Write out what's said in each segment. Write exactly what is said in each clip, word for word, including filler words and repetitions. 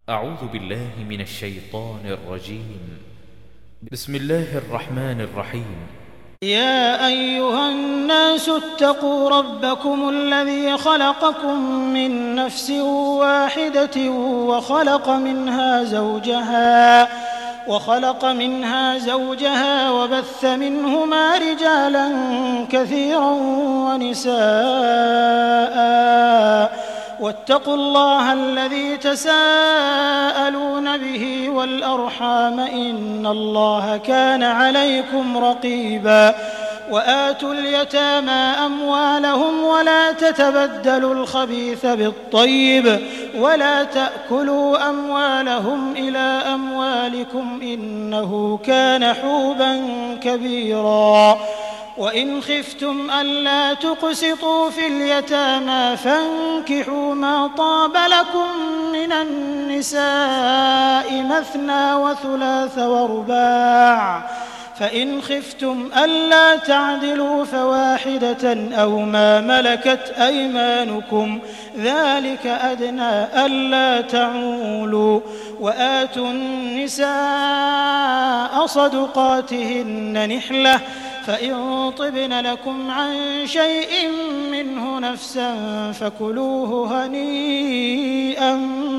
أعوذ بالله من الشيطان الرجيم. بسم الله الرحمن الرحيم. يا أيها الناس اتقوا ربكم الذي خلقكم من نفس واحدة وخلق منها زوجها وخلق منها زوجها وبث منهما رجالا كثيرا ونساء، واتقوا الله الذي تساءلون به والأرحام إن الله كان عليكم رقيبا. وآتوا اليتامى أموالهم ولا تتبدلوا الخبيث بالطيب ولا تأكلوا أموالهم إلى أموالكم إنه كان حوبا كبيرا. وإن خفتم ألا تقسطوا في اليتامى فانكحوا ما طاب لكم من النساء مثنى وثلاث ورباع، فإن خفتم ألا تعدلوا فواحدة أو ما ملكت أيمانكم ذلك أدنى ألا تعولوا. وآتوا النساء صدقاتهن نحلة، فإن طبن لكم عن شيء منه نفسا فكلوه هنيئا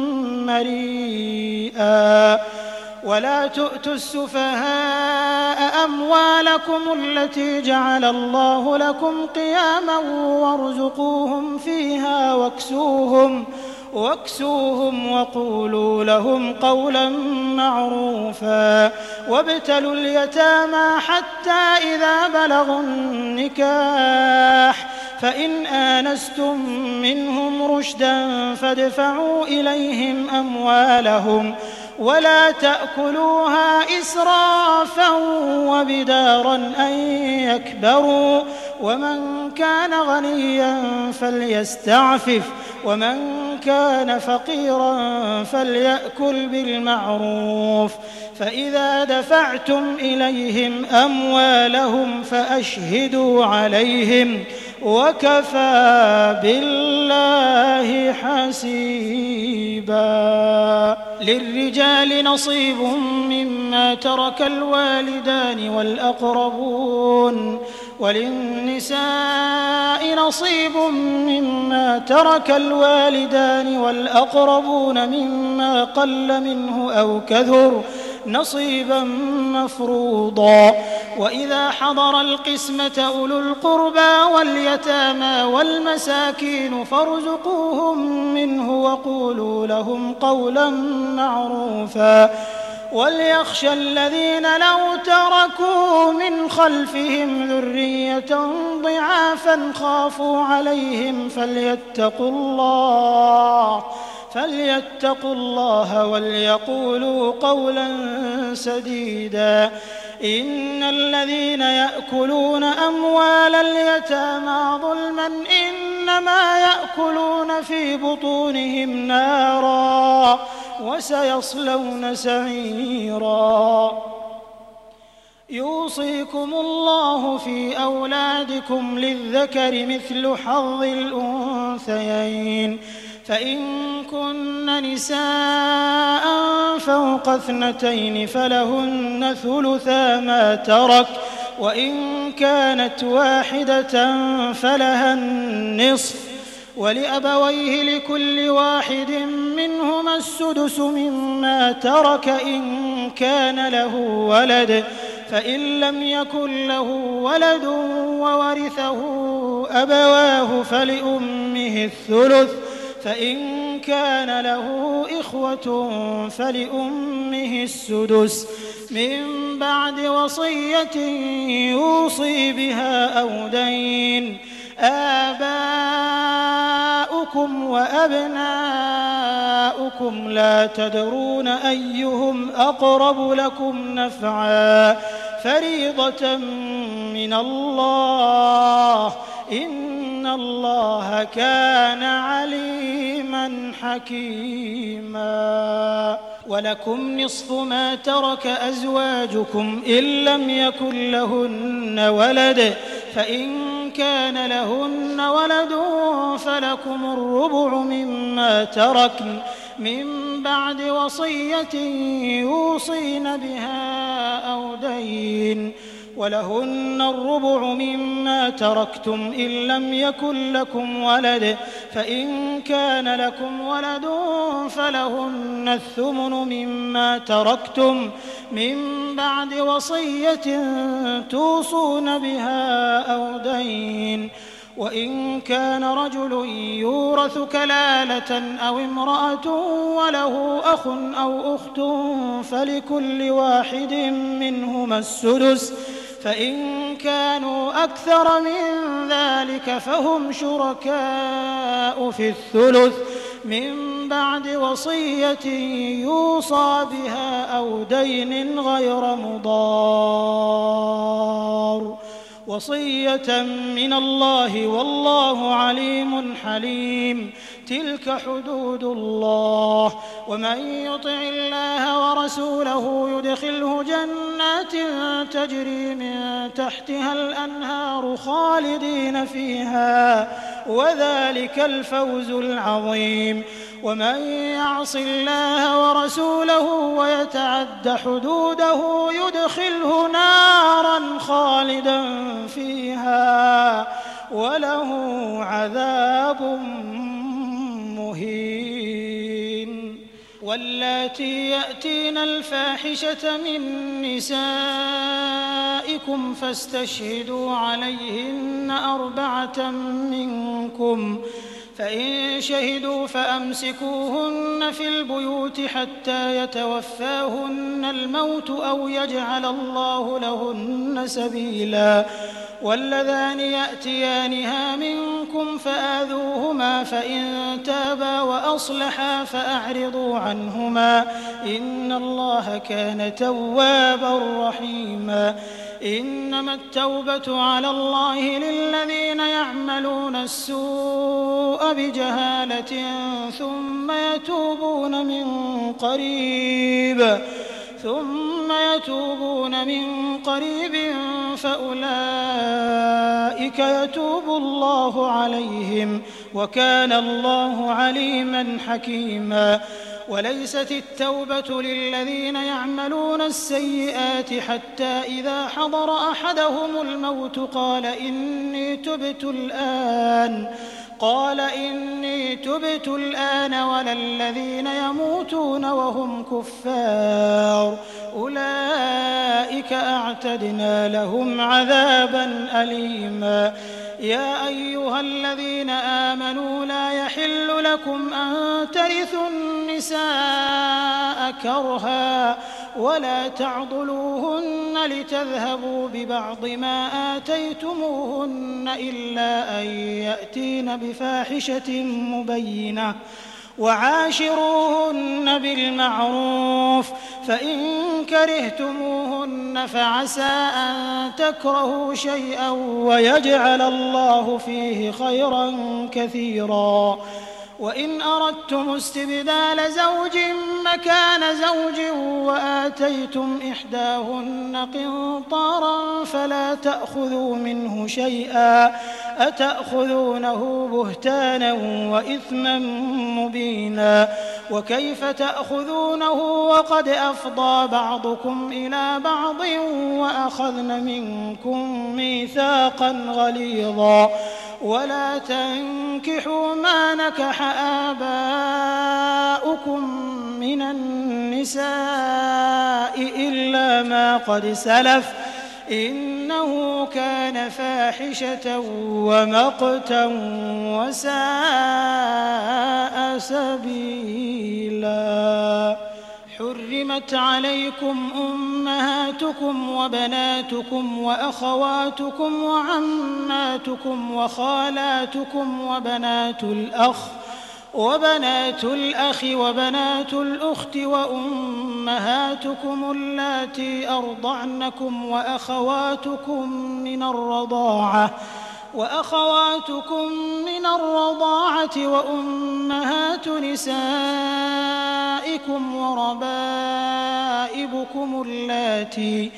مريئا. ولا تؤتوا السفهاء أموالكم التي جعل الله لكم قياما وارزقوهم فيها واكسوهم واكسوهم وقولوا لهم قولا معروفا. وابتلوا اليتامى حتى إذا بلغوا النكاح، فإن آنستم منهم رشدا فادفعوا إليهم أموالهم ولا تأكلوها إسرافا وبدارا أن يكبروا. ومن كان غنيا فليستعفف ومن كان فقيرا فليأكل بالمعروف. فإذا دفعتم إليهم أموالهم فأشهدوا عليهم وكفى بالله حسيبا. للرجال نصيب مما ترك الوالدان والأقربون وللنساء نصيب مما ترك الوالدان والأقربون مما قل منه أو كثر نصيبا مفروضا. وإذا حضر القسمة أولو القربى واليتامى والمساكين فارزقوهم منه وقولوا لهم قولا معروفا. وليخشى الذين لو تركوا من خلفهم ذرية ضعافا خافوا عليهم فليتقوا الله فليتقوا الله وليقولوا قولا سديدا. إن الذين يأكلون أموال اليتامى ظلما إنما يأكلون في بطونهم نارا وسيصلون سعيرا. يوصيكم الله في أولادكم للذكر مثل حظ الأنثيين، فإن كن نساء فوق اثنتين فلهن ثلثا ما ترك، وإن كانت واحدة فلها النصف، ولأبويه لكل واحد منهما السدس مما ترك إن كان له ولد، فإن لم يكن له ولد وورثه أبواه فلأمه الثلث، فإن كان له إخوة فلأمه السدس من بعد وصية يوصي بها أو دين. آباؤكم وأبناؤكم لا تدرون أيهم أقرب لكم نفعا فريضة من الله إن الله كان عليما حكيما. ولكم نصف ما ترك أزواجكم إن لم يكن لهن ولد، فإن كان لهن ولد فلكم الربع مما تركن من بعد وصية يوصين بها أو دين ولهن الربع مما تركتم إن لم يكن لكم ولد فإن كان لكم ولد فلهن الثمن مما تركتم من بعد وصية توصون بها أو دين وإن كان رجل يورث كلالة أو امرأة وله أخ أو أخت فلكل واحد منهما السدس فإن كانوا أكثر من ذلك فهم شركاء في الثلث من بعد وصية يوصى بها أو دين غير مضار وصية من الله والله عليم حليم تلك حدود الله ومن يطع الله ورسوله يدخله جنات تجري من تحتها الأنهار خالدين فيها وذلك الفوز العظيم ومن يعص الله ورسوله ويتعد حدوده يدخله نارا خالدا فيها وله عذاب مهين واللاتي يأتين الفاحشة من نسائكم فاستشهدوا عليهن أربعة منكم فإن شهدوا فأمسكوهن في البيوت حتى يتوفاهن الموت أو يجعل الله لهن سبيلا واللذان يأتيانها منكم فآذوهما فإن تابا وأصلحا فأعرضوا عنهما إن الله كان توابا رحيما إنما التوبة على الله للذين يعملون السوء بجهالة ثم يتوبون من قريب ثم يتوبون من قريب فأولئك يتوب الله عليهم وكان الله عليما حكيما وليست التوبة للذين يعملون السيئات حتى إذا حضر أحدهم الموت قال إني تبت الآن قال إني تبت الآن ولا الذين يموتون وهم كفار أولئك أعتدنا لهم عذابا أليما يا أيها الذين آمنوا لا يحل لكم أن ترثوا النساء كرها ولا تعضلوهن لتذهبوا ببعض ما آتيتموهن إلا أن يأتين بفاحشة مبينة وعاشروهن بالمعروف فإن كرهتموهن فعسى أن تكرهوا شيئا ويجعل الله فيه خيرا كثيرا وإن أردتم استبدال زوج مكان زوج وآتيتم إحداهن قنطارا فلا تأخذوا منه شيئا أتأخذونه بهتانا وإثما مبينا وكيف تأخذونه وقد أفضى بعضكم إلى بعض وأخذن منكم ميثاقا غليظا ولا تنكحوا ما نكح آباؤكم من النساء إلا ما قد سلف إنه كان فاحشة ومقتا وساء سبيلا حرمت عليكم أمهاتكم وبناتكم وأخواتكم وعماتكم وخالاتكم وبنات الأخ وبنات الأخ وبنات الأخت وأمهاتكم اللاتي أرضعنكم وأخواتكم من الرضاعة وأخواتكم من الرضاعة وأمهات نسائكم وربائبكم اللاتي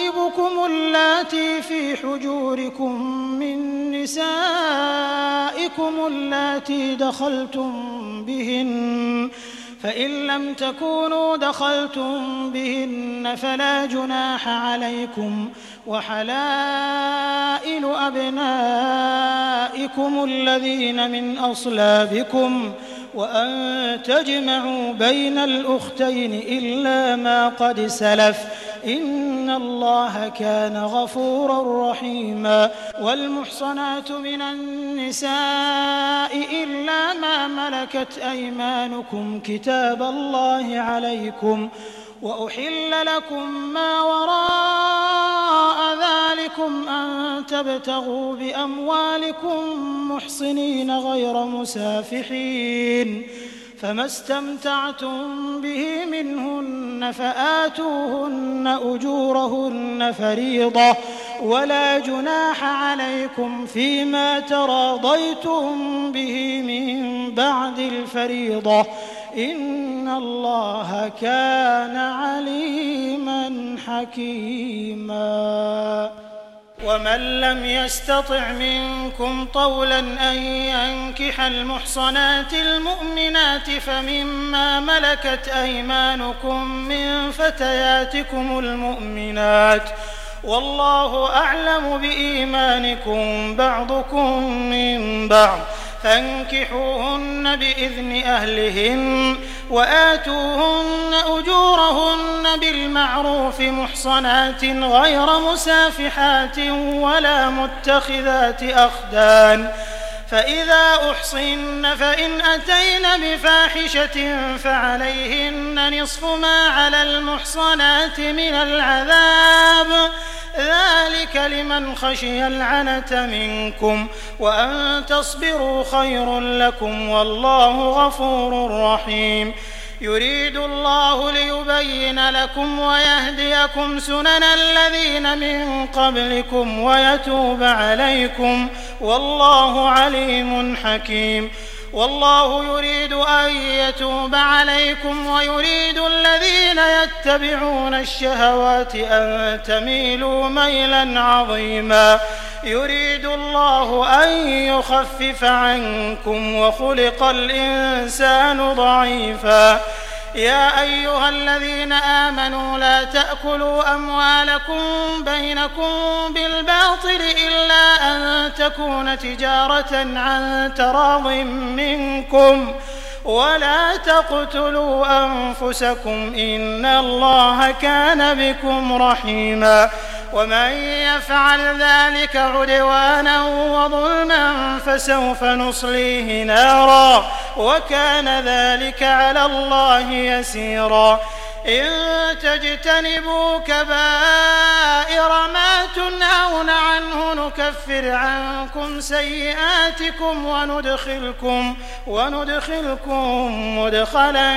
وربائبكم اللاتي في حجوركم من نسائكم نسائكم اللاتي دخلتم بهن، فإن لم تكونوا دخلتم بهن فلا جناح عليكم، وحلائل أبنائكم الذين من أصلابكم، وأن تجمعوا بين الأختين إلا ما قد سلف، إن الله كان غفورا رحيما. والمحصنات من النساء إلا ما ملكت أيمانكم كتاب الله عليكم، وأحل لكم ما وراء ذلكم أن تبتغوا بأموالكم محصنين غير مسافحين، فما استمتعتم به منهن فآتوهن أجورهن فريضة، ولا جناح عليكم فيما تراضيتم به من بعد الفريضة، إن الله كان عليما حكيما. ومن لم يستطع منكم طولا أن ينكح المحصنات المؤمنات فمما ملكت أيمانكم من فتياتكم المؤمنات، والله أعلم بإيمانكم بعضكم من بعض، فانكحوهن بإذن أهلهن وآتوهن أجورهن بالمعروف محصنات غير مسافحات ولا متخذات أخدان، فإذا أحصن فإن أتين بفاحشة فعليهن نصف ما على المحصنات من العذاب، ذلك لمن خشي العنة منكم، وأن تصبروا خير لكم، والله غفور رحيم. يريد الله ليبين لكم ويهديكم سنن الذين من قبلكم ويتوب عليكم، والله عليم حكيم. والله يريد أن يتوب عليكم ويريد الذين يتبعون الشهوات أن تميلوا ميلا عظيما. يريد الله أن يخفف عنكم وخلق الإنسان ضعيفا. يا أيها الذين آمنوا لا تأكلوا أموالكم بينكم بالباطل إلا أن تكون تجارة عن تراض منكم، ولا تقتلوا أنفسكم إن الله كان بكم رحيما. ومن يفعل ذلك عدوانا وظلما فسوف نصليه نارا، وكان ذلك على الله يسيرا. إن تجتنبوا كبائر ما تنهون عنه نكفر عنكم سيئاتكم وندخلكم, وندخلكم مدخلا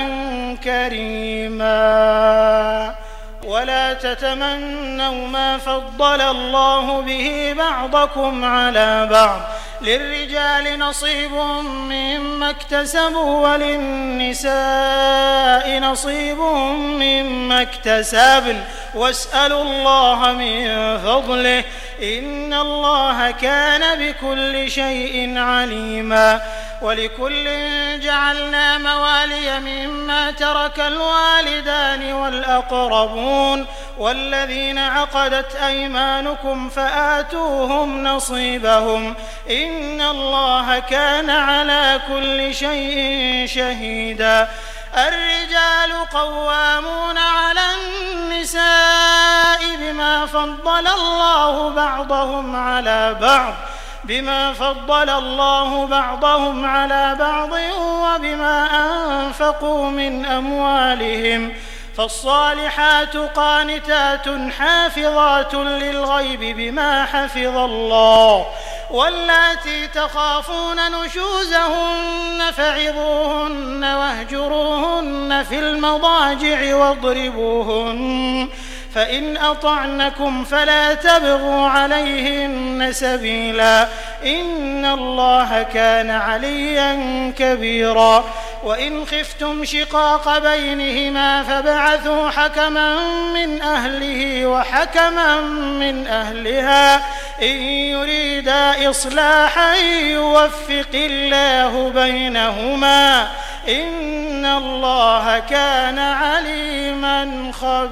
كريما. ولا تتمنوا ما فضل الله به بعضكم على بعض، للرجال نصيب مما اكتسبوا وللنساء نصيب مما اكتسبن، واسألوا الله من فضله إن الله كان بكل شيء عليما. ولكل جعلنا موالي مما ترك الوالدان والأقربون والذين عقدت أيمانكم فآتوهم نصيبهم إن الله كان على كل شيء شهيدا. الرجال قوامون على النساء بما فضل الله بعضهم على بعض بما فضل الله بعضهم على بعض وبما أنفقوا من أموالهم، فالصالحات قانتات حافظات للغيب بما حفظ الله. واللاتي تخافون نشوزهن فعظوهن واهجروهن في المضاجع واضربوهن، فإن أطعنكم فلا تبغوا عليهن سبيلا إن الله كان عليا كبيرا. وإن خفتم شقاق بينهما فابعثوا حكما من أهله وحكما من أهلها إن يريدا إصلاحا يوفق الله بينهما إن الله كان عليما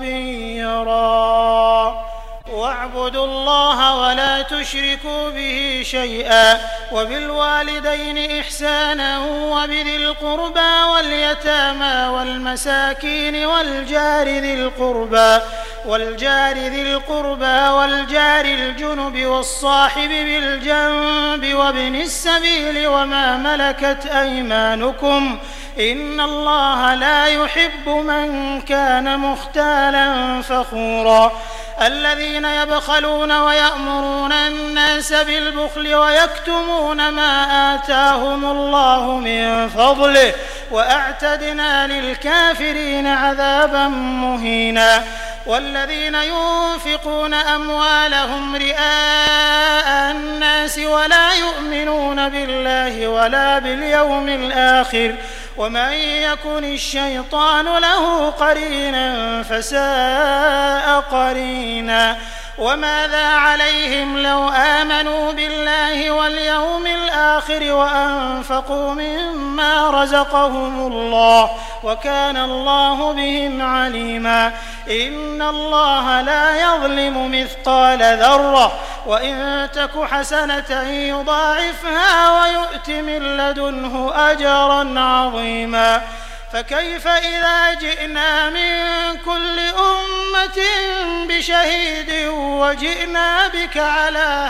خبيرا واعبدوا الله ولا تشركوا به شيئا وبالوالدين إحسانا وبذي القربى واليتامى والمساكين والجار ذي القربى والجار ذي القربى والجار الجنب والصاحب بالجنب وابن السبيل وما ملكت أيمانكم إن الله لا يحب من كان مختالا فخورا الذين يبخلون ويأمرون الناس بالبخل ويكتمون ما آتاهم الله من فضله وأعتدنا للكافرين عذابا مهينا والذين ينفقون أموالهم رئاء الناس ولا يؤمنون بالله ولا باليوم الآخر ومن يكن الشيطان له قرينا فساء قرينا وماذا عليهم لو آمنوا بالله واليوم الآخر وأنفقوا مما رزقهم الله وكان الله بهم عليما إن الله لا يظلم مثقال ذرة وإن تك حسنة يضاعفها ويؤت من لدنه أجرا عظيما فكيف إذا جئنا من كل أمة بشهيد وجئنا بك على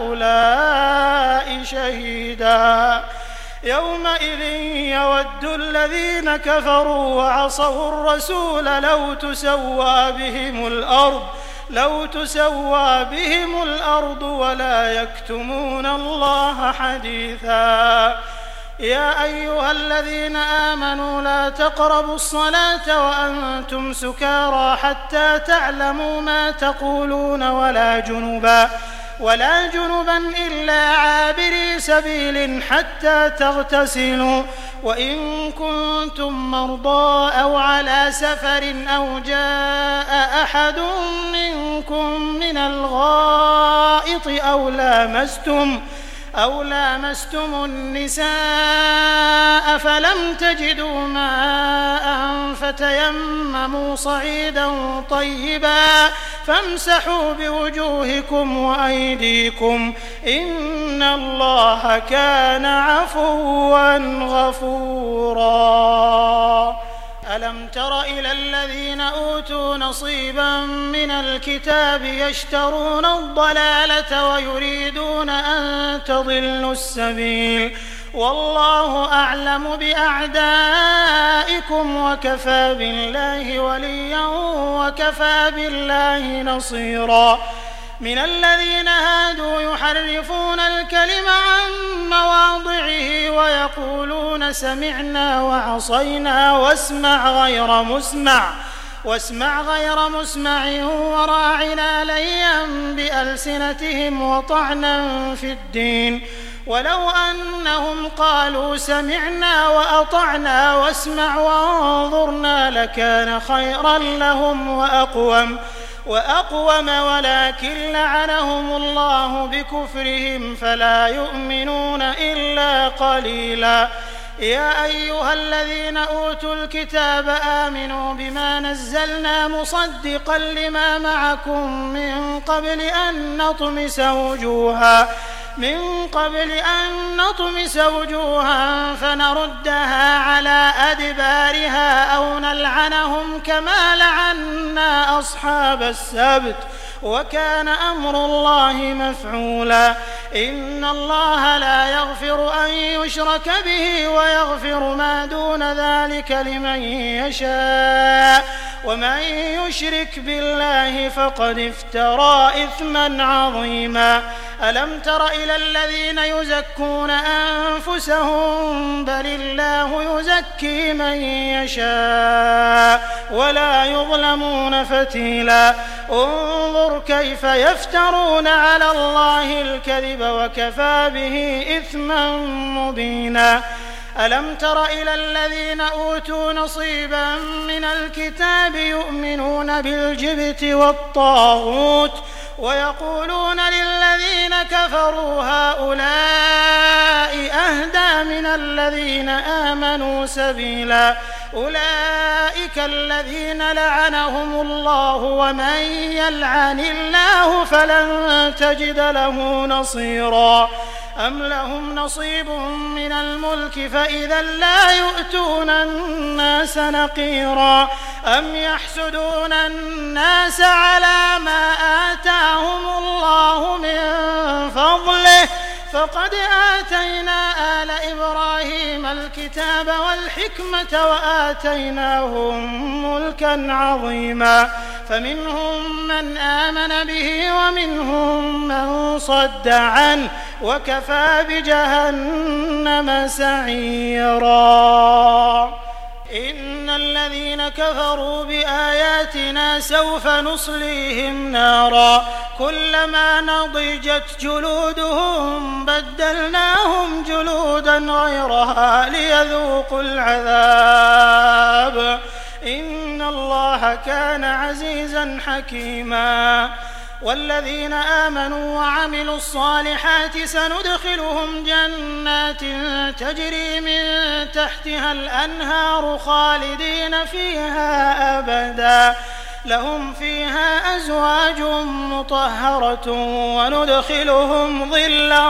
هؤلاء شهيدا يومئذ يود الذين كفروا وعصوا الرسول لو تسوى بهم الأرض لو تسوى بهم الأرض ولا يكتمون الله حديثا يا أيها الذين آمنوا لا تقربوا الصلاة وأنتم سكارى حتى تعلموا ما تقولون ولا جنبا ولا جنبا إلا عابري سبيل حتى تغتسلوا وإن كنتم مرضى أو على سفر أو جاء أحد منكم من الغائط أو لامستم أو لامستم النساء فلم تجدوا ماء فتيمموا صعيدا طيبا فامسحوا بوجوهكم وأيديكم إن الله كان عفوا غفورا ألم تر إلى الذين أوتوا نصيبا من الكتاب يشترون الضلالة ويريدون أن تضلوا السبيل والله أعلم بأعدائكم وكفى بالله وليا وكفى بالله نصيرا من الذين هادوا يحرفون الكلم عن مواضعه ويقولون سمعنا وعصينا واسمع غير مسمع واسمع غير مسمع وراعنا ليا بألسنتهم وطعنا في الدين ولو أنهم قالوا سمعنا وأطعنا واسمع وانظرنا لكان خيرا لهم وأقوم وأقوم ولكن لعنهم الله بكفرهم فلا يؤمنون إلا قليلا يا أيها الذين أوتوا الكتاب آمنوا بما نزلنا مصدقا لما معكم من قبل أن نطمس وجوها من قبل أن نطمس وجوها فنردها على أدبارها أو نلعنهم كما لعنا أصحاب السبت وكان أمر الله مفعولا إن الله لا يغفر أن يشرك به ويغفر ما دون ذلك لمن يشاء ومن يشرك بالله فقد افترى إثما عظيما ألم تر إلى الذين يزكون أنفسهم بل الله يزكي من يشاء ولا يظلمون فتيلا انظر كيف يفترون على الله الكذب وكفى به إثما مبينا ألم تر إلى الذين أوتوا نصيبا من الكتاب يؤمنون بالجبت والطاغوت ويقولون للذين كفروا هؤلاء أهدى من الذين آمنوا سبيلا أولئك الذين لعنهم الله ومن يلعن الله فلن تجد له نصيرا أم لهم نصيب من الملك فإذا لا يؤتون الناس نقيرا أم يحسدون الناس على ما آتاهم الله من فضله فقد آتينا آل إبراهيم الكتاب والحكمة وآتيناهم ملكا عظيما فمنهم من آمن به ومنهم من صد عنه وكفى بجهنم سعيرا إن الذين كفروا بآياتنا سوف نصليهم نارا كلما نضجت جلودهم بدلناهم جلودا غيرها ليذوقوا العذاب إن الله كان عزيزا حكيما والذين آمنوا وعملوا الصالحات سندخلهم جنات تجري من تحتها الأنهار خالدين فيها أبدا لهم فيها أزواج مطهرة وندخلهم ظلا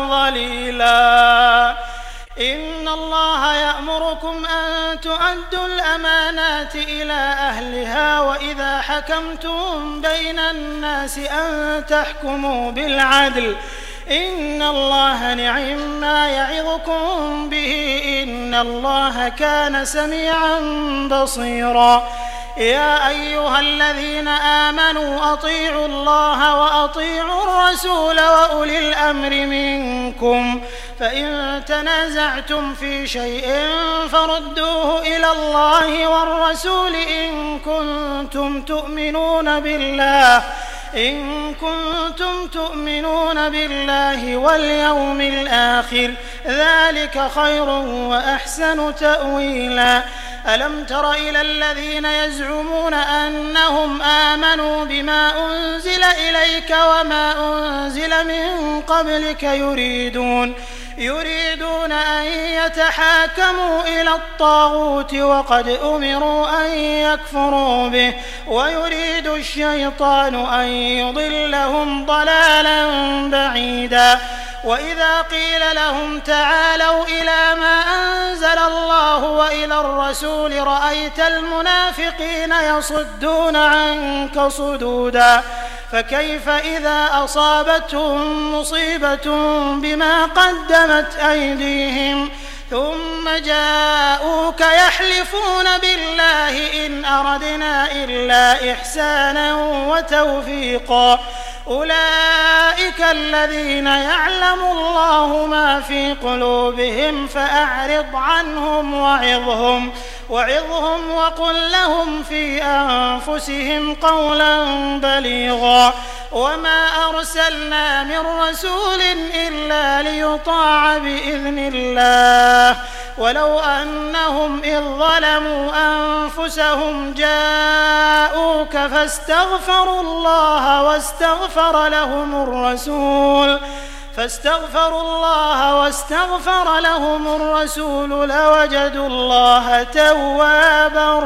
ظليلا إن الله يأمركم أن تؤدوا الأمانات إلى أهلها وإذا حكمتم بين الناس أن تحكموا بالعدل إن الله نعم ما يعظكم به إن الله كان سميعا بصيرا يا أيها الذين آمنوا أطيعوا الله وأطيعوا الرسول وأولي الأمر منكم فإن تنازعتم في شيء فردوه إلى الله والرسول إن كنتم تؤمنون بالله إن كنتم تؤمنون بالله واليوم الآخر ذلك خير وأحسن تأويلا ألم تر إلى الذين يزعمون أنهم آمنوا بما أنزل إليك وما أنزل من قبلك يريدون يريدون أن يتحاكموا إلى الطاغوت وقد أمروا أن يكفروا به ويريد الشيطان أن يضلهم ضلالا بعيدا وإذا قيل لهم تعالوا إلى ما أنزل الله وإلى الرسول رأيت المنافقين يصدون عنك صدودا فكيف إذا أصابتهم مصيبة بما قدمت أيديهم ثم جاءوك يحلفون بالله إن أردنا إلا إحسانا وتوفيقا أولئك الذين يعلم الله ما في قلوبهم فأعرض عنهم وعظهم وعظهم وقل لهم في أنفسهم قولا بليغا وما أرسلنا من رسول إلا ليطاع بإذن الله ولو أنهم إذ ظلموا أنفسهم جاءوك فاستغفروا الله واستغفر لهم الرسول فاستغفروا الله واستغفر لهم الرسول لوجدوا الله توابا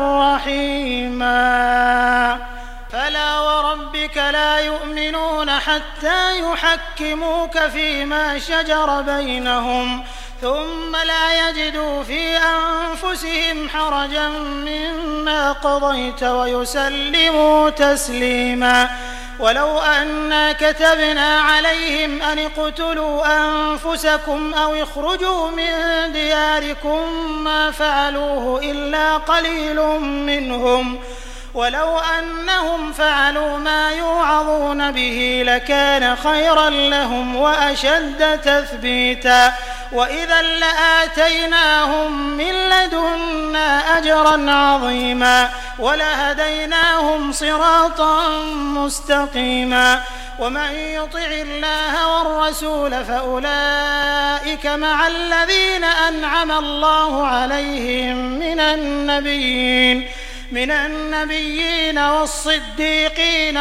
رحيما فلا وربك لا يؤمنون حتى يحكموك فيما شجر بينهم ثم لا يجدوا في أنفسهم حرجا مما قضيت ويسلموا تسليما ولو أنا كتبنا عليهم أن اقتلوا أنفسكم أو اخرجوا من دياركم ما فعلوه إلا قليل منهم ولو أنهم فعلوا ما يوعظون به لكان خيرا لهم وأشد تثبيتا وإذا لآتيناهم من لدنا أجرا عظيما ولهديناهم صراطا مستقيما ومن يطع الله والرسول فأولئك مع الذين أنعم الله عليهم من النبيين من النبيين والصديقين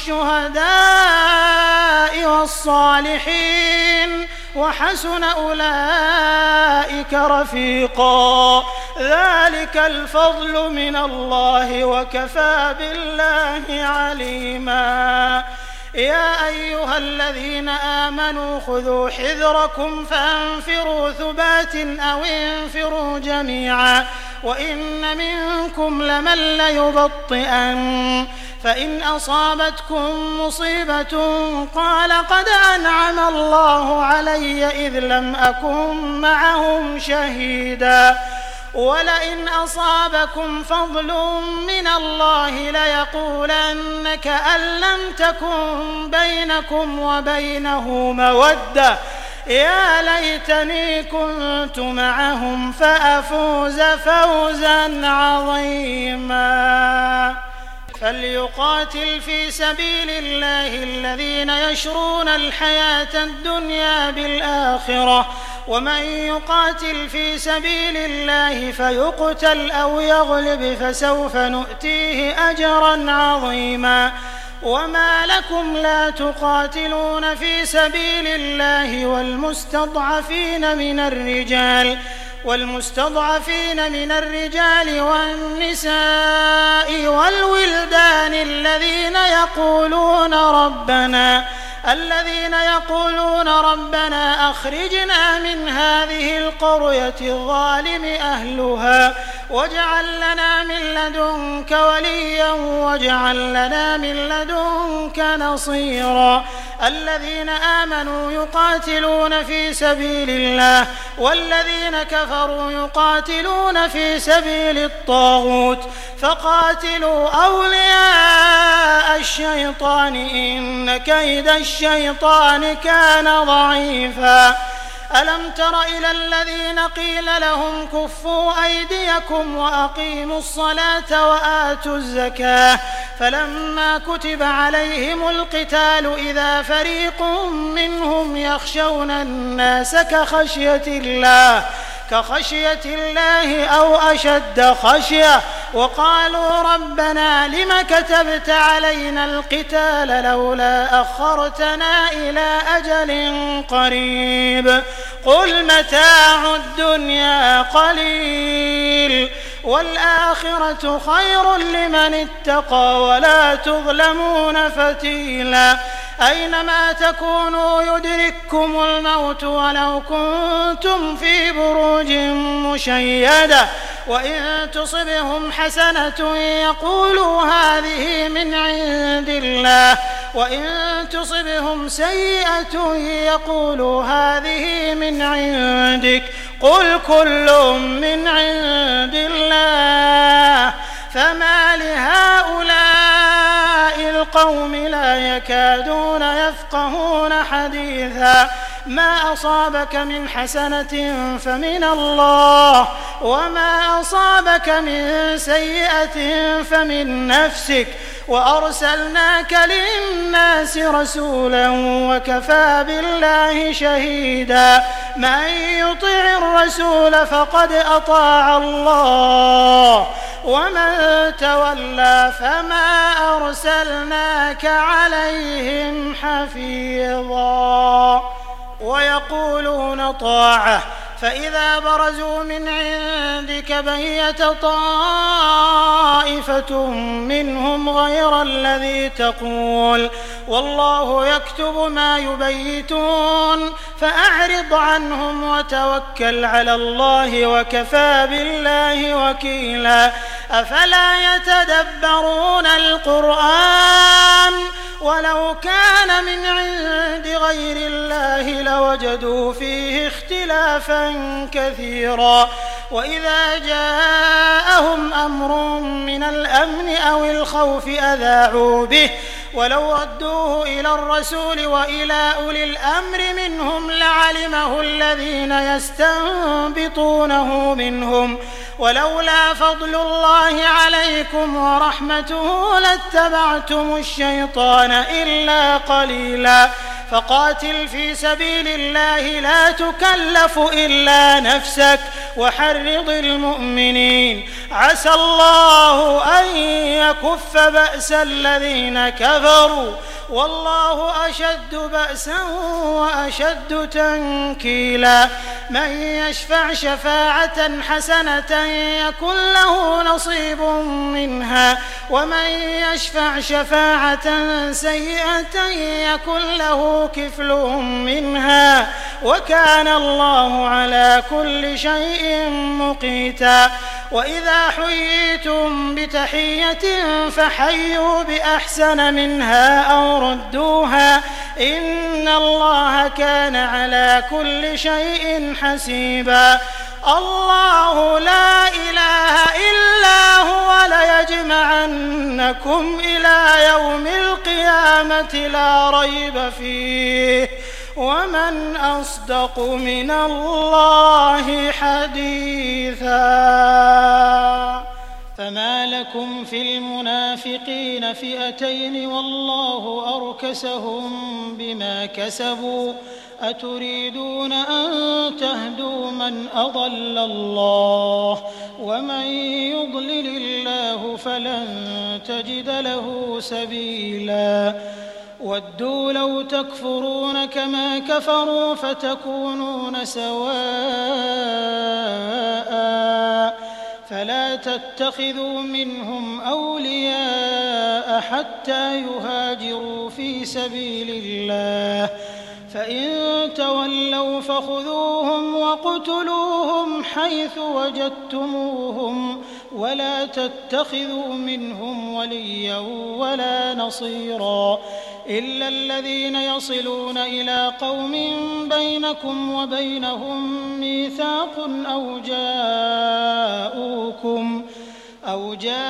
والشهداء والصالحين وحسن أولئك رفيقا ذلك الفضل من الله وكفى بالله عليما يا أيها الذين آمنوا خذوا حذركم فانفروا ثبات أو انفروا جميعا وإن منكم لمن ليبطئن فإن أصابتكم مصيبة قال قد أنعم الله علي إذ لم أكن معهم شهيدا ولئن أصابكم فضل من الله ليقولن كأن لم تكن بينكم وبينه مودة يا ليتني كنت معهم فأفوز فوزا عظيما فليقاتل في سبيل الله الذين يشرون الحياة الدنيا بالآخرة ومن يقاتل في سبيل الله فيقتل أو يغلب فسوف نؤتيه أجرا عظيما وما لكم لا تقاتلون في سبيل الله والمستضعفين من الرجال والمستضعفين من الرجال والنساء والولدان الذين يقولون ربنا الذين يقولون ربنا أخرجنا من هذه القرية الظالم أهلها واجعل لنا من لدنك وليا واجعل لنا من لدنك نصيرا الذين آمنوا يقاتلون في سبيل الله والذين كفروا يقاتلون في سبيل الطاغوت فقاتلوا أولياء الشيطان إن كيد الشيطان كان ضعيفا ألم تر إلى الذين قيل لهم كفوا أيديكم وأقيموا الصلاة وآتوا الزكاة فلما كتب عليهم القتال إذا فريق منهم يخشون الناس كخشية الله كخشية الله أو أشد خشية وقالوا ربنا لم كتبت علينا القتال لولا أخرتنا إلى أجل قريب قل متاع الدنيا قليل والآخرة خير لمن اتقى ولا تظلمون فتيلا أينما تكونوا يدرككم الموت ولو كنتم في بروج مشيدة وإن تصبهم حسنة يقولوا هذه من عند الله وإن تصبهم سيئة يقولوا هذه من عندك قل كل من عند الله فما لهؤلاء القوم لا يكادون يفقهون حديثا ما أصابك من حسنة فمن الله وما أصابك من سيئة فمن نفسك وأرسلناك للناس رسولا وكفى بالله شهيدا من يطع الرسول فقد أطاع الله ومن تولى فما أرسلناك عليهم حفيظا ويقولون طاعة فإذا برزوا من عندك بيت طائفة منهم غير الذي تقول والله يكتب ما يبيتون فأعرض عنهم وتوكل على الله وكفى بالله وكيلا أفلا يتدبرون القرآن ولو كان من عند غير الله لوجدوا فيه اختلافا كثيرا وإذا جاءهم أمر من الأمن أو الخوف أذاعوا به ولو ردوه إلى الرسول وإلى أولي الأمر منهم لعلمه الذين يستنبطونه منهم ولولا فضل الله عليكم ورحمته لاتبعتم الشيطان إلا قليلا فقاتل في سبيل الله لا تكلف إلا نفسك وحرض المؤمنين عسى الله أن يكف بأس الذين كفروا والله أشد بأسا وأشد تنكيلا من يشفع شفاعة حسنة يكن له نصيب منها ومن يشفع شفاعة سيئة يكن له كفل منها وكان الله على كل شيء مقيتا وإذا حييتم بتحية فحيوا بأحسن منها أو ردوها إن الله كان على كل شيء حسيبا الله لا إله إلا هو ليجمعنكم إلى يوم القيامة لا ريب فيه ومن أصدق من الله حديثا فما لكم في المنافقين فئتين والله أركسهم بما كسبوا أتريدون أن تهدوا من أضل الله ومن يضلل الله فلن تجد له سبيلا ودوا لو تكفرون كما كفروا فتكونون سواء فلا تتخذوا منهم أولياء حتى يهاجروا في سبيل الله فإن تولوا فخذوهم واقتلوهم حيث وجدتموهم ولا تتخذوا منهم وليا ولا نصيرا إلا الذين يصلون إلى قوم بينكم وبينهم ميثاق أو جاءوكم أو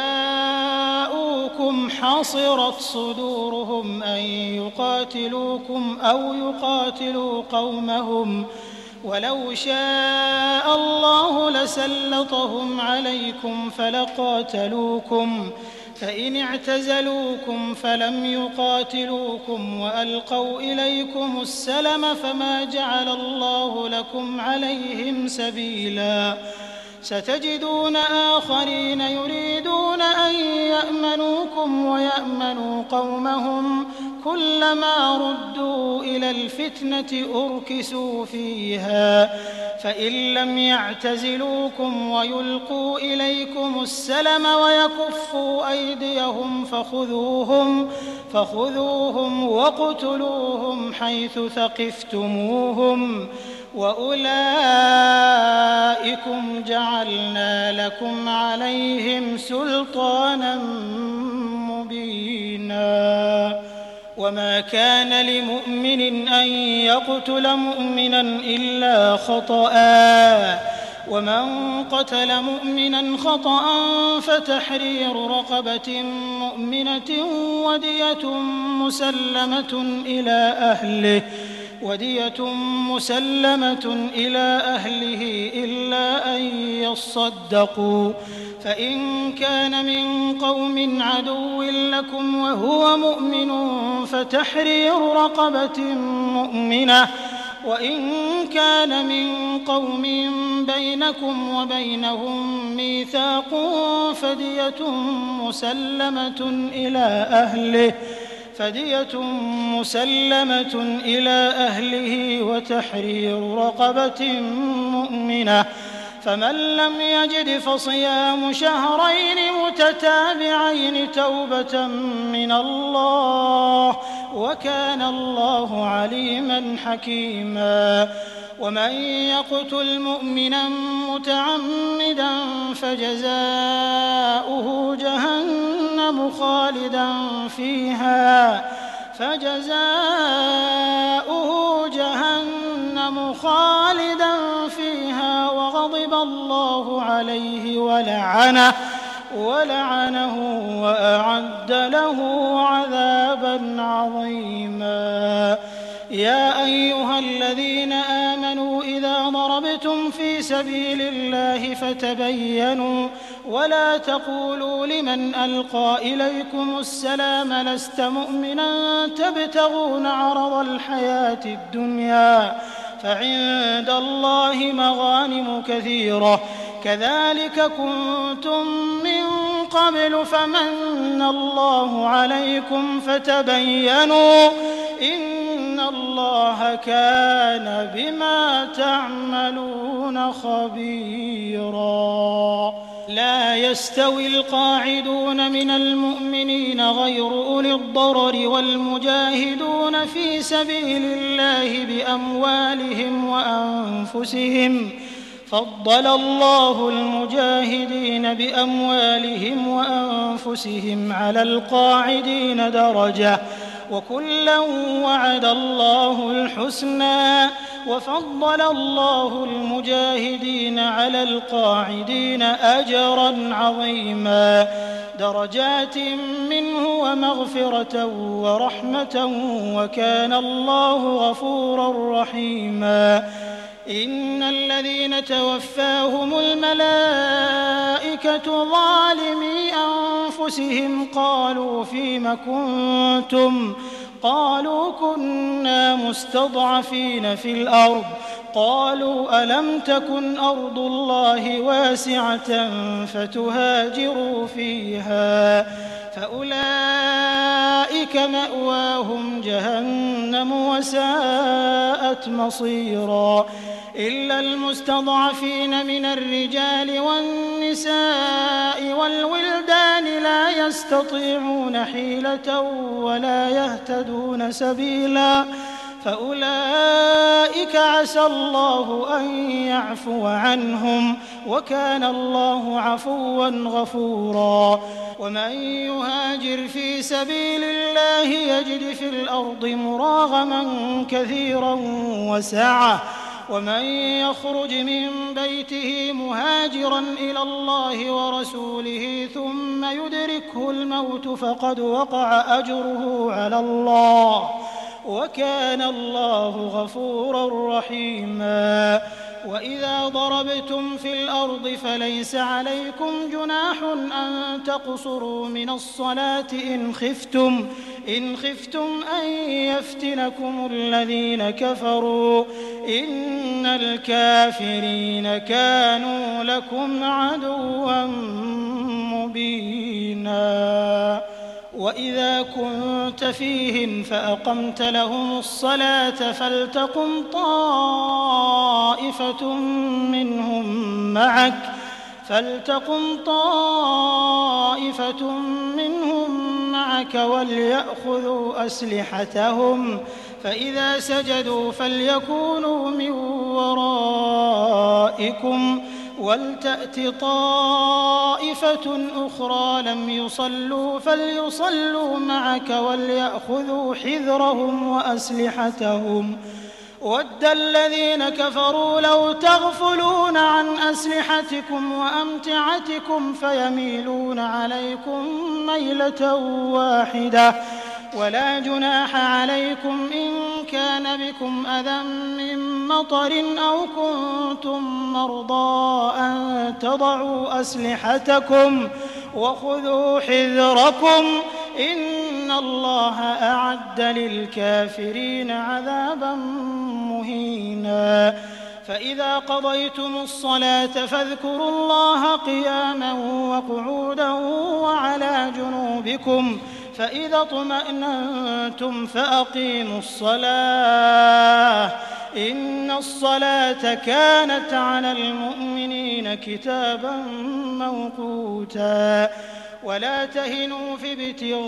جاءوكم حصرت صدورهم أن يقاتلوكم أو يقاتلوا قومهم ولو شاء الله لسلطهم عليكم فلقاتلوكم فإن اعتزلوكم فلم يقاتلوكم وألقوا إليكم السلم فما جعل الله لكم عليهم سبيلا ستجدون آخرين يريدون أن يأمنوكم ويأمنوا قومهم كلما ردوا إلى الفتنة أركسوا فيها فإن لم يعتزلوكم ويلقوا إليكم السلم ويكفوا أيديهم فخذوهم فخذوهم واقتلوهم حيث ثقفتموهم وأولئكم جعلنا لكم عليهم سلطانا مبينا وما كان لمؤمن أن يقتل مؤمنا إلا خطأ ومن قتل مؤمنا خطأ فتحرير رقبة مؤمنة ودية مسلمة إلى أهله ودية مسلمة إلى أهله إلا أن يصدقوا فإن كان من قوم عدو لكم وهو مؤمن فتحرير رقبة مؤمنة وإن كان من قوم بينكم وبينهم ميثاق فدية مسلمة إلى أهله فدية مسلمة إلى أهله وتحرير رقبة مؤمنة فمن لم يجد فصيام شهرين متتابعين توبة من الله وكان الله عليما حكيما ومن يقتل مؤمنا متعمدا فجزاؤه جهنم خالدا فيها فجزاؤه جهنم خالدا فيها وغضب الله عليه ولعنه ولعنه وأعد له عذابا عظيما يا أيها الذين آمنوا إذا ضربتم في سبيل الله فتبينوا ولا تقولوا لمن ألقى إليكم السلام لست مؤمنا تبتغون عرض الحياة الدنيا فعند الله مغانم كثيرة كذلك كنتم من قبل فمن الله عليكم فتبينوا إن الله كان بما تعملون خبيرا. لا يستوي القاعدون من المؤمنين غير أولي الضرر والمجاهدون في سبيل الله بأموالهم وأنفسهم فضل الله المجاهدين بأموالهم وأنفسهم على القاعدين درجة وكلا وعد الله الحسنى وفضل الله المجاهدين على القاعدين أجرا عظيما درجات منه ومغفرة ورحمة وكان الله غفورا رحيما. إن الذين توفاهم الملائكة ظالمي أنفسهم قالوا فيم كنتم قالوا كنا مستضعفين في الأرض قالوا ألم تكن أرض الله واسعة فتهاجروا فيها فأولئك مأواهم جهنم وساءت مصيرا. إلا المستضعفين من الرجال والنساء والولدان لا يستطيعون حيلة ولا يهتدون سبيلا فأولئك عسى الله أن يعفو عنهم وكان الله عفوا غفورا. ومن يهاجر في سبيل الله يجد في الأرض مراغما كثيرا وسعة ومن يخرج من بيته مهاجرا إلى الله ورسوله ثم يدركه الموت فقد وقع أجره على الله وكان الله غفورا رحيما. وإذا ضربتم في الأرض فليس عليكم جناح أن تقصروا من الصلاة إن خفتم إن خفتم أن يفتنكم الذين كفروا إن الكافرين كانوا لكم عدوا مبينا. وإذا كنت فيهم فأقمت لهم الصلاة فلتقم طائفة منهم معك فلتقم طائفة منهم معك وليأخذوا أسلحتهم فإذا سجدوا فليكونوا من ورائكم ولتأت طائفة أخرى لم يصلوا فليصلوا معك وليأخذوا حذرهم وأسلحتهم ود الذين كفروا لو تغفلون عن أسلحتكم وأمتعتكم فيميلون عليكم ميلة واحدة ولا جناح عليكم إن كان بكم أذى من مطر أو كنتم مرضى أن تضعوا أسلحتكم وخذوا حذركم إن الله أعد للكافرين عذابا مهينا. فإذا قضيتم الصلاة فاذكروا الله قياما وقعودا وعلى جنوبكم فإذا اطمأننتم فأقيموا الصلاة إن الصلاة كانت على المؤمنين كتابا موقوتا. ولا تهنوا في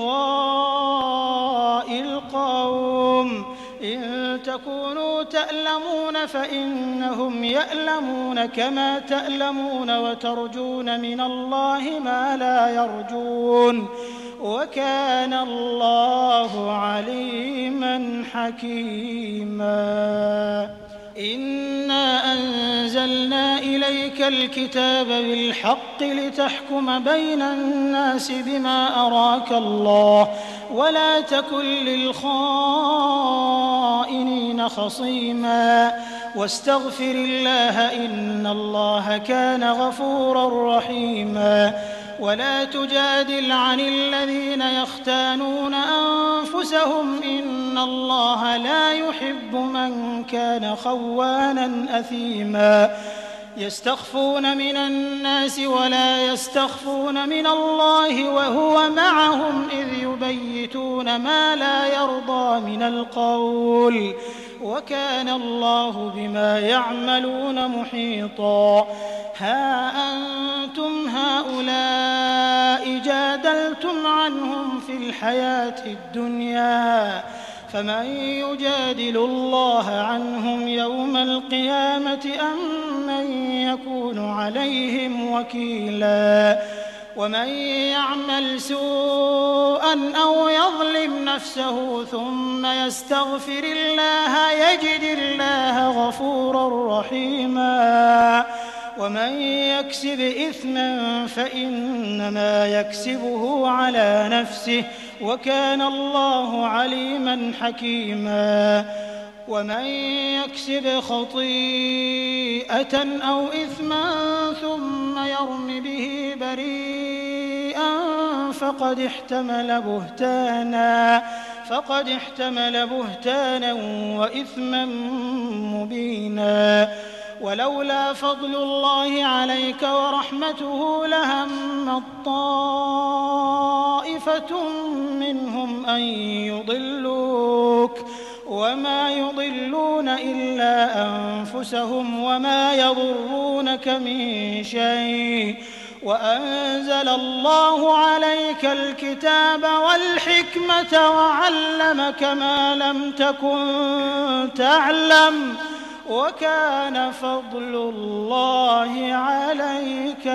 ابتغاء القوم إن تكونوا تألمون فإنهم يألمون كما تألمون وترجون من الله ما لا يرجون وكان الله عليما حكيما. إنا أنزلنا إليك الكتاب بالحق لتحكم بين الناس بما أراك الله ولا تكن للخائنين خصيما واستغفر الله إن الله كان غفورا رحيما ولا تجادل عن الذين يختانون أنفسهم إن الله لا يحب من كان خوانا أثيما يستخفون من الناس ولا يستخفون من الله وهو معهم إذ يبيتون ما لا يرضى من القول وكان الله بما يعملون محيطا ها أنتم هؤلاء جادلتم عنهم في الحياة الدنيا فمن يجادل الله عنهم يوم القيامة أم من يكون عليهم وكيلا ومن يعمل سوءا أو يظلم نفسه ثم يستغفر الله يجد الله غفورا رحيما ومن يكسب إثما فإنما يكسبه على نفسه وكان الله عليما حكيما ومن يكسب خطيئة أو إثما ثم يرم به بريئا فقد احتمل بهتانا فقد احتمل بهتانا وإثما مبينا ولولا فضل الله عليك ورحمته لهم طائفة منهم أن يضلوك وما يضلون إلا أنفسهم وما يضرونك من شيء وأنزل الله عليك الكتاب والحكمة وعلمك ما لم تكن تعلم وكان فضل الله عليك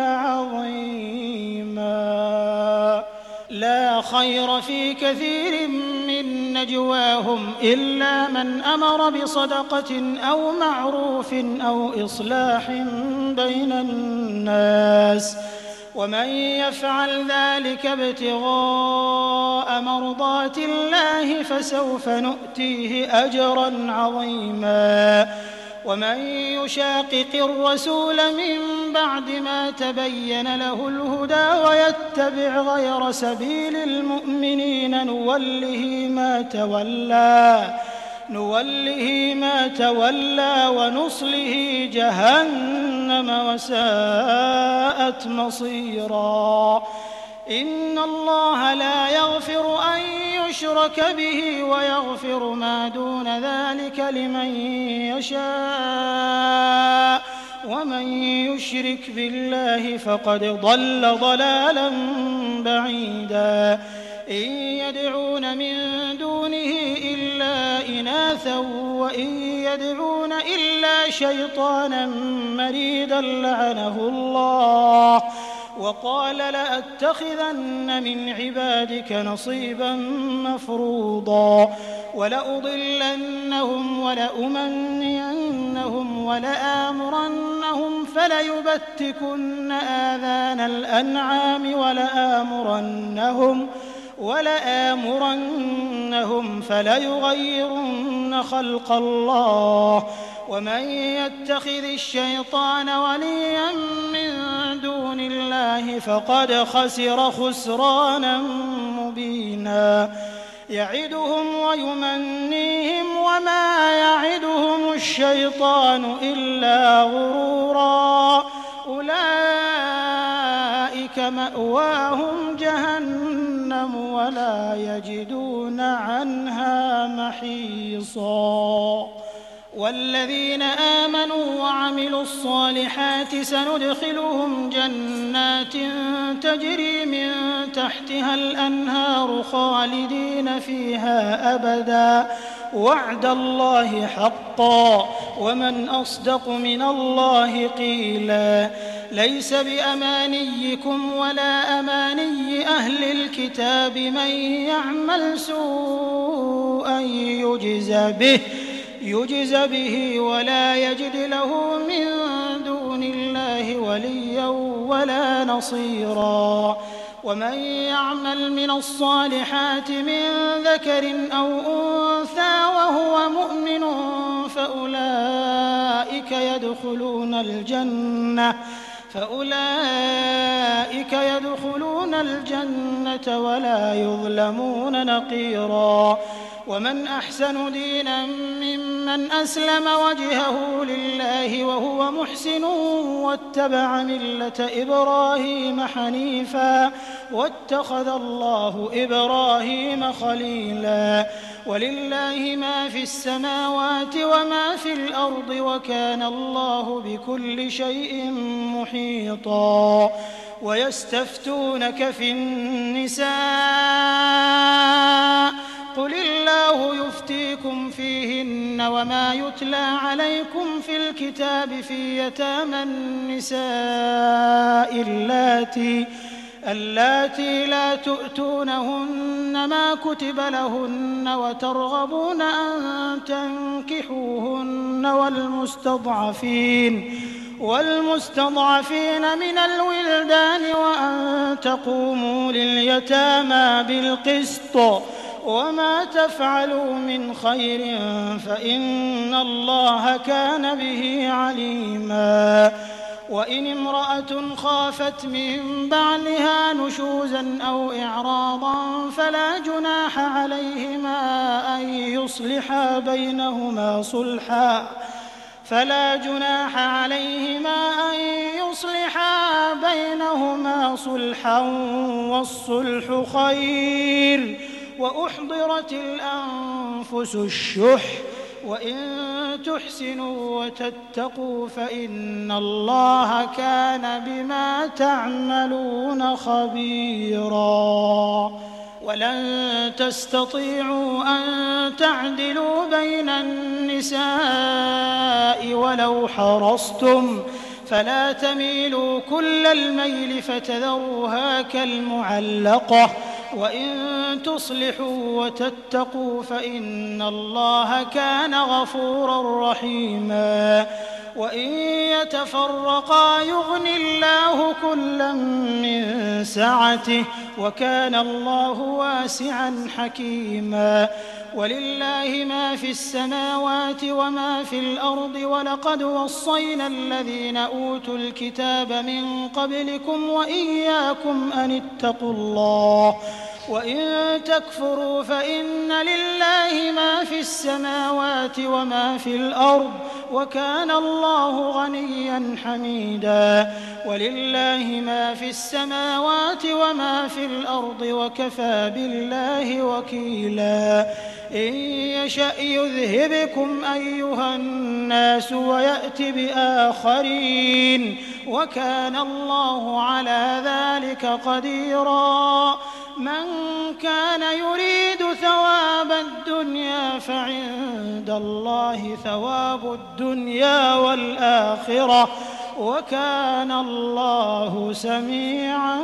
عظيما لا خير في كثير من نجواهم إلا من أمر بصدقة أو معروف أو إصلاح بين الناس ومن يفعل ذلك ابتغاء مرضات الله فسوف نؤتيه أجرا عظيما ومن يشاقق الرسول من بعد ما تبين له الهدى ويتبع غير سبيل المؤمنين نوله ما تولى نوله ما تولى ونصله جهنم وساءت مصيرا إن الله لا يغفر أن يشرك به ويغفر ما دون ذلك لمن يشاء ومن يشرك بالله فقد ضل ضلالا بعيدا إن يدعون من دونه إلا إناثا وإن يدعون إلا شيطانا مريدا لعنه الله وقال لأتخذن من عبادك نصيبا مفروضا ولأضلنهم ولأمنينهم ولآمرنهم فليبتكن آذان الأنعام ولآمرنهم ولآمرنهم فليغيرن خلق الله ومن يتخذ الشيطان وليا من دون الله فقد خسر خسرانا مبينا يعدهم ويمنيهم وما يعدهم الشيطان إلا غرورا أولئك مأواهم جهنم ولا يجدون عنها محيصا والذين آمنوا وعملوا الصالحات سندخلهم جنات تجري من تحتها الأنهار خالدين فيها أبدا وعد الله حقا ومن أصدق من الله قيلا ليس بأمانيكم ولا أماني أهل الكتاب من يعمل سوءا يجز به يجز به ولا يجد له من دون الله وليا ولا نصيرا. ومن يعمل من الصالحات من ذكر أو أنثى وهو مؤمن فأولئك يدخلون الجنة فأولئك يدخلون الجنة ولا يظلمون نقيرا. ومن أحسن دينا ممن أسلم وجهه لله وهو محسن واتبع ملة إبراهيم حنيفا واتخذ الله إبراهيم خليلا. ولله ما في السماوات وما في الأرض وكان الله بكل شيء محيطا. ويستفتونك في النساء قل الله يفتيكم فيهن وما يتلى عليكم في الكتاب في يتامى النساء اللاتي اللاتي لا تؤتونهن ما كتب لهن وترغبون أن تنكحوهن والمستضعفين والمستضعفين من الولدان وأن تقوموا لليتامى بالقسط وما تفعلوا من خير فإن الله كان به عليما. وإن امرأة خافت من بعلها نشوزا أو إعراضا فلا جناح عليهما أن يصلحا بينهما صلحا فلا جناح عليهما أن يصلحا بينهما صلحا والصلح خير. وأحضرت الأنفس الشح وإن تحسنوا وتتقوا فإن الله كان بما تعملون خبيرا. ولن تستطيعوا أن تعدلوا بين النساء ولو حرصتم فلا تميلوا كل الميل فتذروها كالمعلقة. وإن تصلحوا وتتقوا فإن الله كان غفورا رحيما. وإن يتفرقا يغن الله كلا من سعته وكان الله واسعا حكيما. ولله ما في السماوات وما في الأرض ولقد وصينا الذين أوتوا الكتاب من قبلكم وإياكم أن اتقوا الله. وإن تكفروا فإن لله ما في السماوات وما في الأرض وكان الله غنيا حميدا. ولله ما في السماوات وما في الأرض وكفى بالله وكيلا. إن يشأ يذهبكم أيها الناس ويأت بآخرين وكان الله على ذلك قديرا. من كان يريد ثواب الدنيا فعند الله ثواب الدنيا والآخرة وكان الله سميعا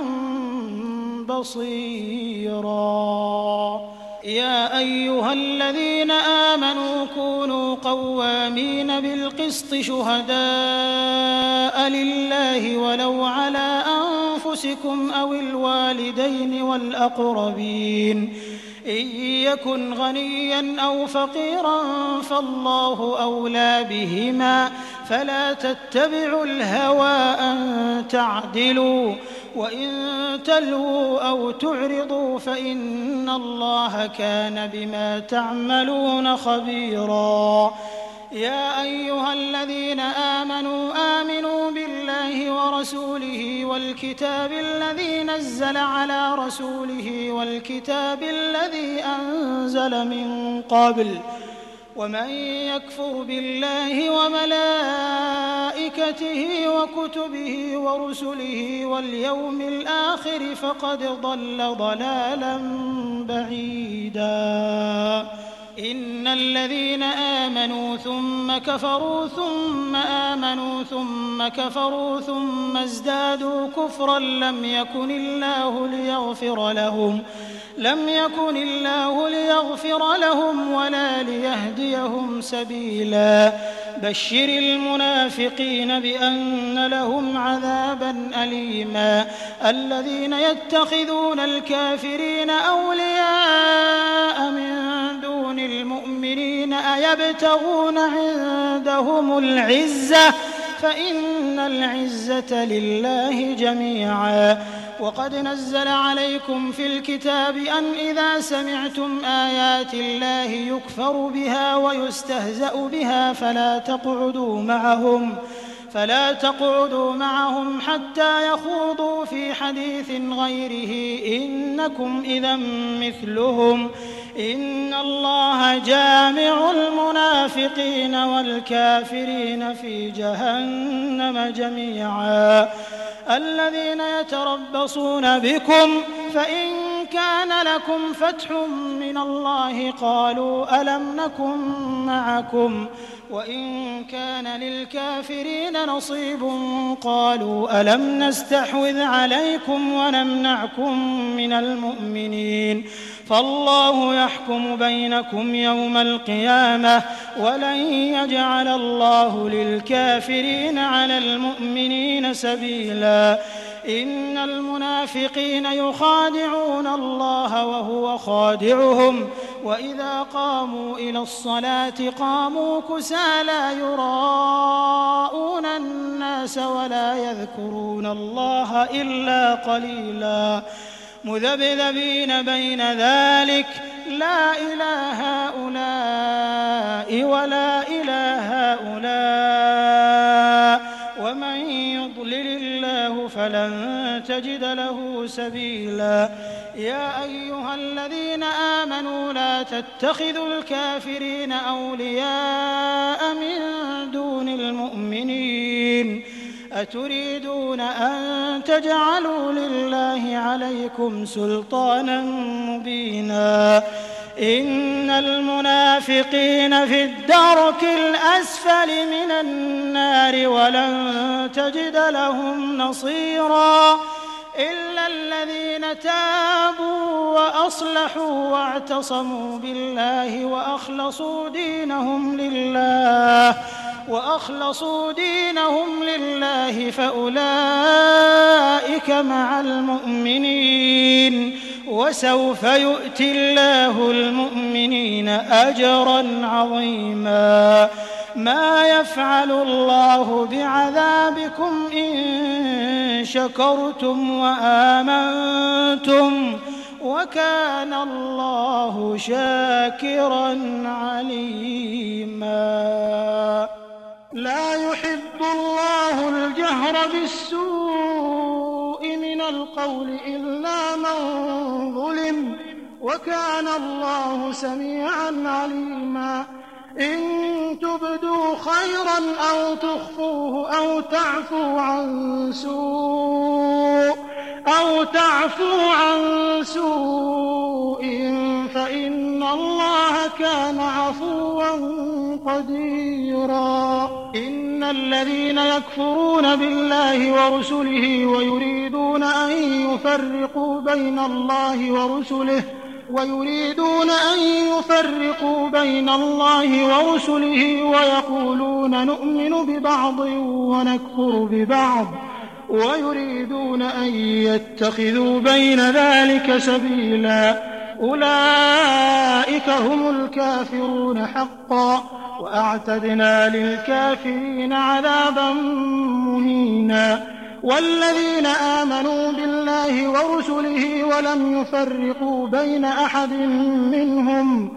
بصيرا. يا أيها الذين آمنوا كونوا قوامين بالقسط شهداء لله ولو على أنفسكم أو الوالدين والأقربين. إن يكن غنيا أو فقيرا فالله أولى بهما فلا تتبعوا الهوى أن تعدلوا. وإن تلووا أو تعرضوا فإن الله كان بما تعملون خبيرا. يا أيها الذين آمنوا آمنوا بالله ورسوله والكتاب الذي نزل على رسوله والكتاب الذي أنزل من قبل. ومن يكفر بالله وملائكته وكتبه ورسله واليوم الآخر فقد ضل ضلالا بعيدا. إن الذين آمنوا ثم كفروا ثم آمنوا ثم كفروا ثم ازدادوا كفرا لم يكن الله ليغفر لهم لم يكن الله ليغفر لهم ولا ليهديهم سبيلا بشر المنافقين بأن لهم عذابا أليما الذين يتخذون الكافرين أولياء من دون المؤمنين أيبتغون عندهم العزة فإن العزة لله جميعا وقد نزل عليكم في الكتاب أن إذا سمعتم آيات الله يكفر بها ويستهزأ بها فلا تقعدوا معهم فلا تقعدوا معهم حتى يخوضوا في حديث غيره إنكم إذا مثلهم إن الله جامع المنافقين والكافرين في جهنم جميعا الذين يتربصون بكم فإن كان لكم فتح من الله قالوا ألم نكن معكم وإن كان للكافرين نصيب قالوا ألم نستحوذ عليكم ونمنعكم من المؤمنين فالله يحكم بينكم يوم القيامة ولن يجعل الله للكافرين على المؤمنين سبيلا إن المنافقين يخادعون الله وهو خادعهم وإذا قاموا إلى الصلاة قاموا كسالى يراءون الناس ولا يذكرون الله إلا قليلا مذبذبين بين ذلك لا إله هؤلاء ولا إله هؤلاء ومن يضلل الله فلن تجد له سبيلا يا أيها الذين آمنوا لا تتخذوا الكافرين أولياء من دون المؤمنين أتريدون أن تجعلوا لله عليكم سلطانا مبينا إن المنافقين في الدرك الأسفل من النار ولن تجد لهم نصيرا إلا الذين تابوا وأصلحوا واعتصموا بالله وأخلصوا دينهم لله وأخلصوا دينهم لله فأولئك مع المؤمنين وسوف يؤتي الله المؤمنين أجرا عظيما ما يفعل الله بعذابكم إن شكرتم وآمنتم وكان الله شاكرا عليما لا يحب الله الجهر بالسوء من القول إلا من ظلم وكان الله سميعا عليما إن تبدوا خيرا أو تخفوه أو تعفوا عن سوء أو تعفوا عن سوء فإن الله كان عفوا قديرا إن الذين يكفرون بالله ورسله ويريدون أن يفرقوا بين الله ورسله ويريدون أن يفرقوا بين الله ورسله ويقولون نؤمن ببعض ونكفر ببعض ويريدون أن يتخذوا بين ذلك سبيلا أولئك هم الكافرون حقا وأعتدنا للكافرين عذابا مهينا والذين آمنوا بالله ورسله ولم يفرقوا بين أحد منهم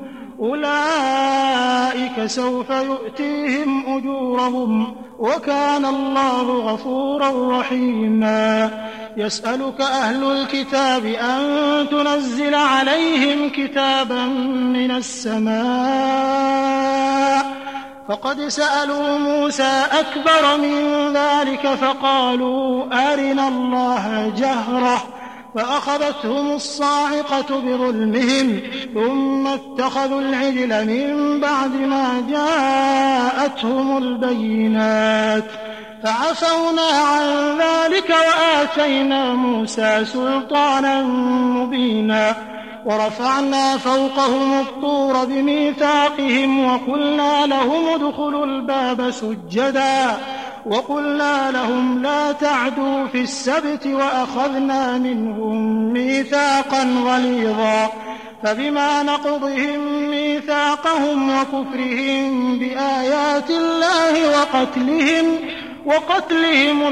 أولئك سوف يؤتيهم أجورهم وكان الله غفورا رحيما يسألك أهل الكتاب أن تنزل عليهم كتابا من السماء فقد سألوا موسى أكبر من ذلك فقالوا أرنا الله جهرة فأخذتهم الصاعقة بظلمهم ثم اتخذوا العجل من بعد ما جاءتهم البينات فعفونا عن ذلك وآتينا موسى سلطانا مبينا ورفعنا فوقهم الطور بميثاقهم وقلنا لهم ادخلوا الباب سجدا وقلنا لهم لا تعدوا في السبت وأخذنا منهم ميثاقا غليظا فبما نقضهم ميثاقهم وكفرهم بآيات الله وقتلهم وقتلهم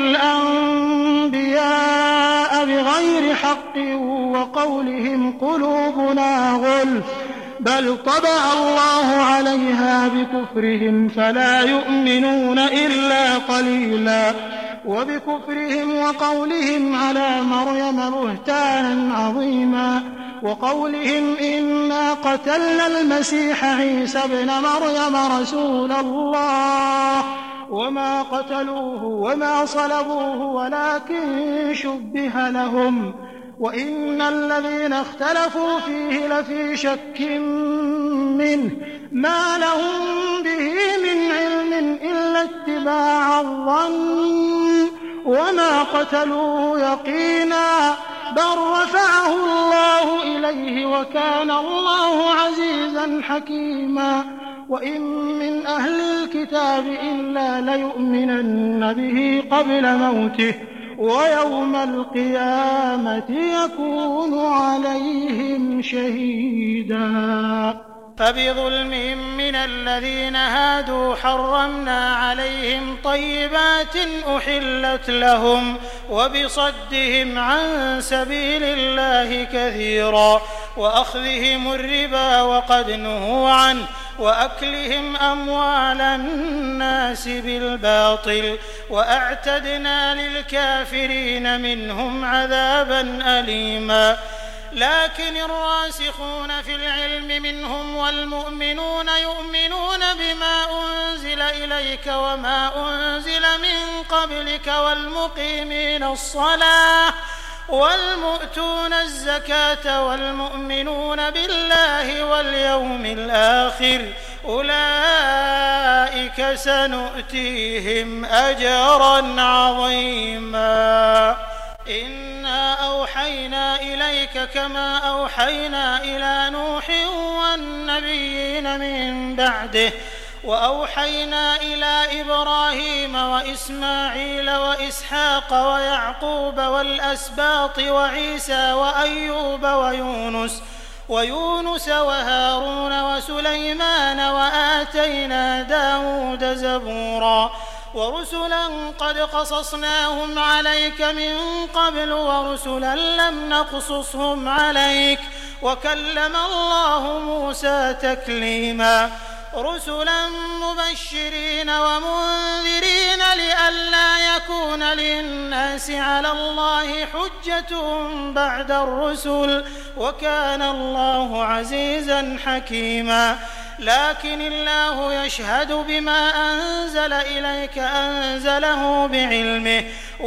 الأنبياء بغير حق وقولهم قلوبنا غلف بل طبع الله عليها بكفرهم فلا يؤمنون إلا قليلا وبكفرهم وقولهم على مريم بهتانا عظيما وقولهم إنا قتلنا المسيح عيسى ابن مريم رسول الله وما قتلوه وما صلبوه ولكن شبه لهم وإن الذين اختلفوا فيه لفي شك منه ما لهم به من علم إلا اتباع الظن وما قتلوه يقينا بل رفعه الله إليه وكان الله عزيزا حكيما وإن من أهل الكتاب إلا ليؤمنن به قبل موته ويوم القيامة يكون عليهم شهيدا فبظلم من الذين هادوا حرمنا عليهم طيبات أحلت لهم وبصدهم عن سبيل الله كثيرا وأخذهم الربا وقد نهوا عنه وأكلهم أموال الناس بالباطل وأعتدنا للكافرين منهم عذابا أليما لكن الراسخون في العلم منهم والمؤمنون يؤمنون بما أنزل إليك وما أنزل من قبلك والمقيمين الصلاة والمؤتون الزكاة والمؤمنون بالله واليوم الآخر أولئك سنؤتيهم أجرا عظيما إنا أوحينا إليك كما أوحينا إلى نوح والنبيين من بعده وأوحينا إلى إبراهيم وإسماعيل وإسحاق ويعقوب والأسباط وعيسى وأيوب ويونس ويونس وهارون وسليمان وآتينا داود زبورا ورسلا قد قصصناهم عليك من قبل ورسلا لم نقصصهم عليك وكلم الله موسى تكليما رسلا مبشرين ومنذرين لئلا يكون للناس على الله حجة بعد الرسل وكان الله عزيزا حكيما لكن الله يشهد بما أنزل إليك أنزله بعلمه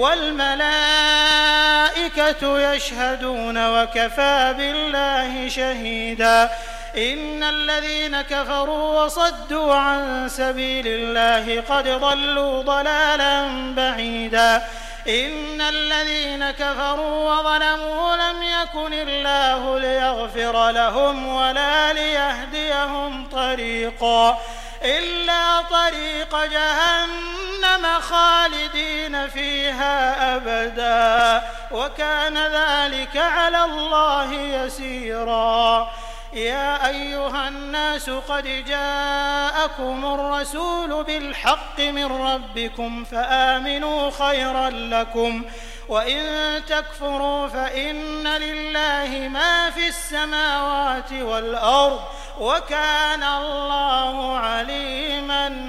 والملائكة يشهدون وكفى بالله شهيدا إن الذين كفروا وصدوا عن سبيل الله قد ضلوا ضلالا بعيدا إن الذين كفروا وظلموا لم يكن الله ليغفر لهم ولا ليهديهم طريقا إلا طريق جهنم خالدين فيها أبدا وكان ذلك على الله يسيرا يا أيها الناس قد جاءكم الرسول بالحق من ربكم فآمنوا خيرا لكم وإن تكفروا فإن لله ما في السماوات والأرض وكان الله عليما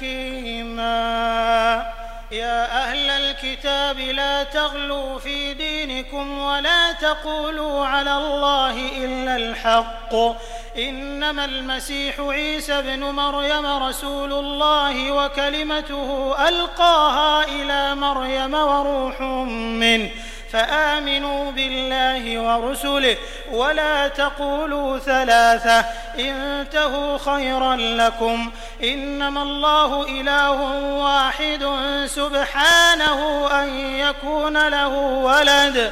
حكيما يا أهل الكتاب لا تغلوا في دينكم ولا تقولوا على الله إلا الحق إنما المسيح عيسى ابن مريم رسول الله وكلمته ألقاها إلى مريم وروح منه فآمنوا بالله ورسله ولا تقولوا ثلاثة انتهوا خيرا لكم إنما الله إله واحد سبحانه أن يكون له ولد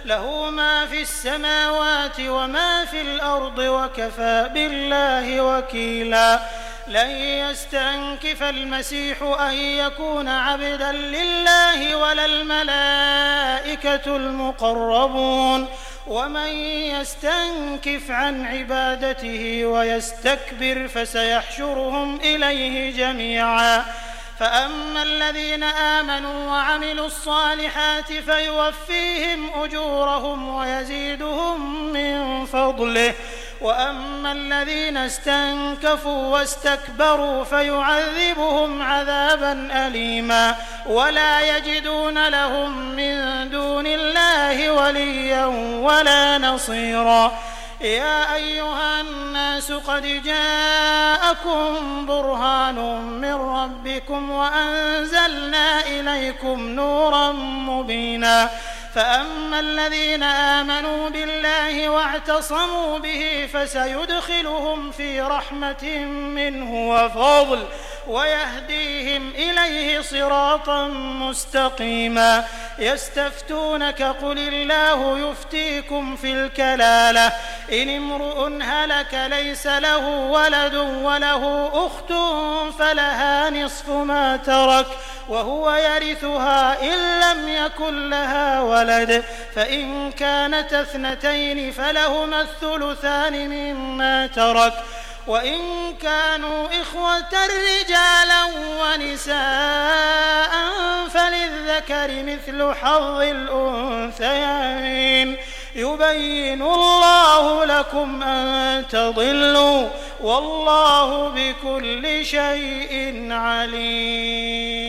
له ما في السماوات وما في الأرض وكفى بالله وكيلا لن يستنكف المسيح أن يكون عبدا لله ولا الملائكة المقربون ومن يستنكف عن عبادته ويستكبر فسيحشرهم إليه جميعا فأما الذين آمنوا وعملوا الصالحات فيوفيهم أجورهم ويزيدهم من فضله وأما الذين استنكفوا واستكبروا فيعذبهم عذابا أليما ولا يجدون لهم من دون الله وليا ولا نصيرا يا أيها الناس قد جاءكم برهان من ربكم وأنزلنا إليكم نورا مبينا فأما الذين آمنوا بالله واعتصموا به فسيدخلهم في رحمة منه وفضل ويهديهم إليه صراطا مستقيما يستفتونك قل الله يفتيكم في الكلالة إن امرؤ هلك ليس له ولد وله أخت فلها نصف ما ترك وهو يرثها إن لم يكن لها ولد فإن كانت اثنتين فلهما الثلثان مما ترك وإن كانوا إخوة رجالا ونساء فللذكر مثل حظ الأنثيين يبين الله لكم أن تضلوا والله بكل شيء عليم.